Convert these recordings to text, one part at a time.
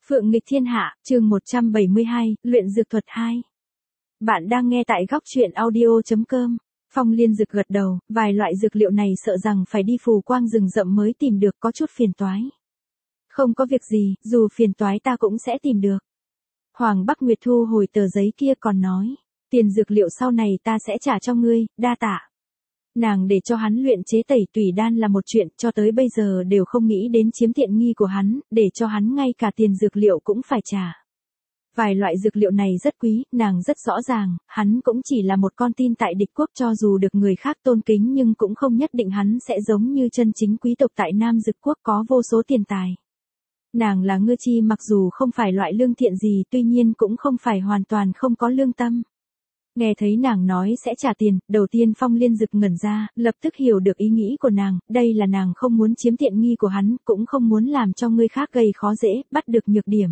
Phượng nghịch thiên hạ, chương 172, luyện dược thuật 2. Bạn đang nghe tại góc truyện audio.com. Phong Liên Dực gật đầu, vài loại dược liệu này sợ rằng phải đi phù quang rừng rậm mới tìm được, có chút phiền toái. Không có việc gì, dù phiền toái ta cũng sẽ tìm được. Hoàng Bắc Nguyệt thu hồi tờ giấy kia còn nói, tiền dược liệu sau này ta sẽ trả cho ngươi, đa tạ. Nàng để cho hắn luyện chế tẩy tùy đan là một chuyện, cho tới bây giờ đều không nghĩ đến chiếm tiện nghi của hắn, để cho hắn ngay cả tiền dược liệu cũng phải trả. Vài loại dược liệu này rất quý, nàng rất rõ ràng, hắn cũng chỉ là một con tin tại địch quốc, cho dù được người khác tôn kính nhưng cũng không nhất định hắn sẽ giống như chân chính quý tộc tại Nam Dực quốc có vô số tiền tài. Nàng là ngư chi, mặc dù không phải loại lương thiện gì, tuy nhiên cũng không phải hoàn toàn không có lương tâm. Nghe thấy nàng nói sẽ trả tiền, đầu tiên Phong Liên Dực ngẩn ra, lập tức hiểu được ý nghĩ của nàng, đây là nàng không muốn chiếm tiện nghi của hắn, cũng không muốn làm cho người khác gây khó dễ, bắt được nhược điểm.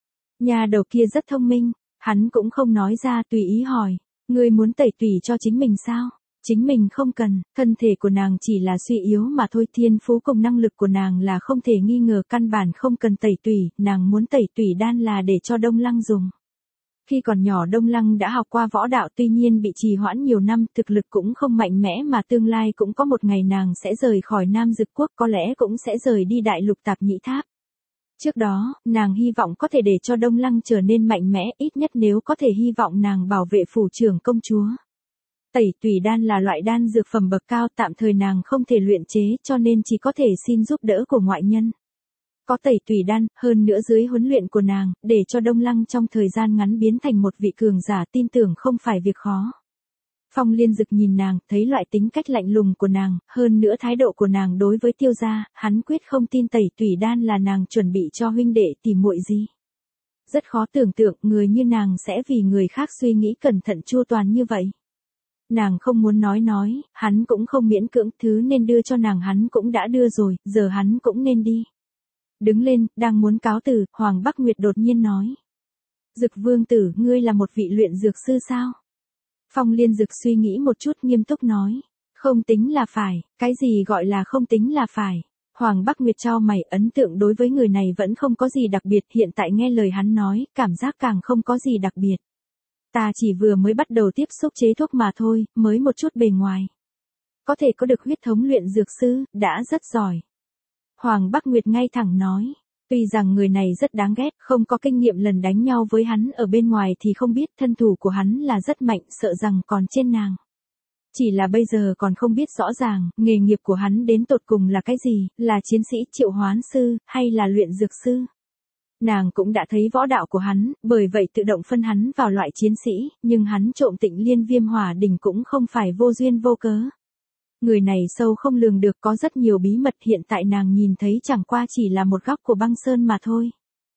Nhà đầu kia rất thông minh, hắn cũng không nói ra, tùy ý hỏi, ngươi muốn tẩy tùy cho chính mình sao? Chính mình không cần, thân thể của nàng chỉ là suy yếu mà thôi, thiên phú cùng năng lực của nàng là không thể nghi ngờ, căn bản không cần tẩy tùy, nàng muốn tẩy tùy đan là để cho Đông Lăng dùng. Khi còn nhỏ Đông Lăng đã học qua võ đạo, tuy nhiên bị trì hoãn nhiều năm, thực lực cũng không mạnh mẽ, mà tương lai cũng có một ngày nàng sẽ rời khỏi Nam Dực quốc, có lẽ cũng sẽ rời đi đại lục Tạp Nhĩ Tháp. Trước đó, nàng hy vọng có thể để cho Đông Lăng trở nên mạnh mẽ, ít nhất nếu có thể hy vọng nàng bảo vệ phủ trưởng công chúa. Tẩy tùy đan là loại đan dược phẩm bậc cao, tạm thời nàng không thể luyện chế, cho nên chỉ có thể xin giúp đỡ của ngoại nhân. Có tẩy tùy đan, hơn nữa dưới huấn luyện của nàng, để cho Đông Lăng trong thời gian ngắn biến thành một vị cường giả, tin tưởng không phải việc khó. Phong Liên Dực nhìn nàng, thấy loại tính cách lạnh lùng của nàng, hơn nữa thái độ của nàng đối với Tiêu gia, hắn quyết không tin tẩy tùy đan là nàng chuẩn bị cho huynh đệ tìm muội gì. Rất khó tưởng tượng người như nàng sẽ vì người khác suy nghĩ cẩn thận chu toàn như vậy. Nàng không muốn nói, hắn cũng không miễn cưỡng, thứ nên đưa cho nàng hắn cũng đã đưa rồi, giờ hắn cũng nên đi. Đứng lên, đang muốn cáo từ, Hoàng Bắc Nguyệt đột nhiên nói. Dực vương tử, ngươi là một vị luyện dược sư sao? Phong Liên Dực suy nghĩ một chút, nghiêm túc nói. Không tính là phải, cái gì gọi là không tính là phải? Hoàng Bắc Nguyệt chau mày, ấn tượng đối với người này vẫn không có gì đặc biệt, hiện tại nghe lời hắn nói, cảm giác càng không có gì đặc biệt. Ta chỉ vừa mới bắt đầu tiếp xúc chế thuốc mà thôi, mới một chút bề ngoài. Có thể có được huyết thống luyện dược sư, đã rất giỏi. Hoàng Bắc Nguyệt ngay thẳng nói, tuy rằng người này rất đáng ghét, không có kinh nghiệm lần đánh nhau với hắn ở bên ngoài thì không biết, thân thủ của hắn là rất mạnh, sợ rằng còn trên nàng. Chỉ là bây giờ còn không biết rõ ràng, nghề nghiệp của hắn đến tột cùng là cái gì, là chiến sĩ, triệu hoán sư, hay là luyện dược sư. Nàng cũng đã thấy võ đạo của hắn, bởi vậy tự động phân hắn vào loại chiến sĩ, nhưng hắn trộm Tịnh Liên Viêm Hỏa Đỉnh cũng không phải vô duyên vô cớ. Người này sâu không lường được, có rất nhiều bí mật, hiện tại nàng nhìn thấy chẳng qua chỉ là một góc của băng sơn mà thôi.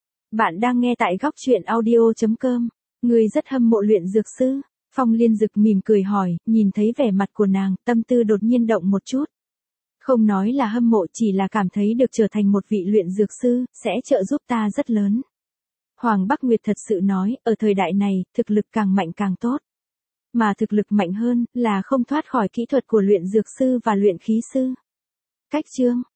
Bạn đang nghe tại góc truyện audio.com. Người rất hâm mộ luyện dược sư. Phong Liên Dực mỉm cười hỏi, nhìn thấy vẻ mặt của nàng, tâm tư đột nhiên động một chút. Không nói là hâm mộ, chỉ là cảm thấy được trở thành một vị luyện dược sư, sẽ trợ giúp ta rất lớn. Hoàng Bắc Nguyệt thật sự nói, ở thời đại này, thực lực càng mạnh càng tốt. Mà thực lực mạnh hơn, là không thoát khỏi kỹ thuật của luyện dược sư và luyện khí sư. Cách chương.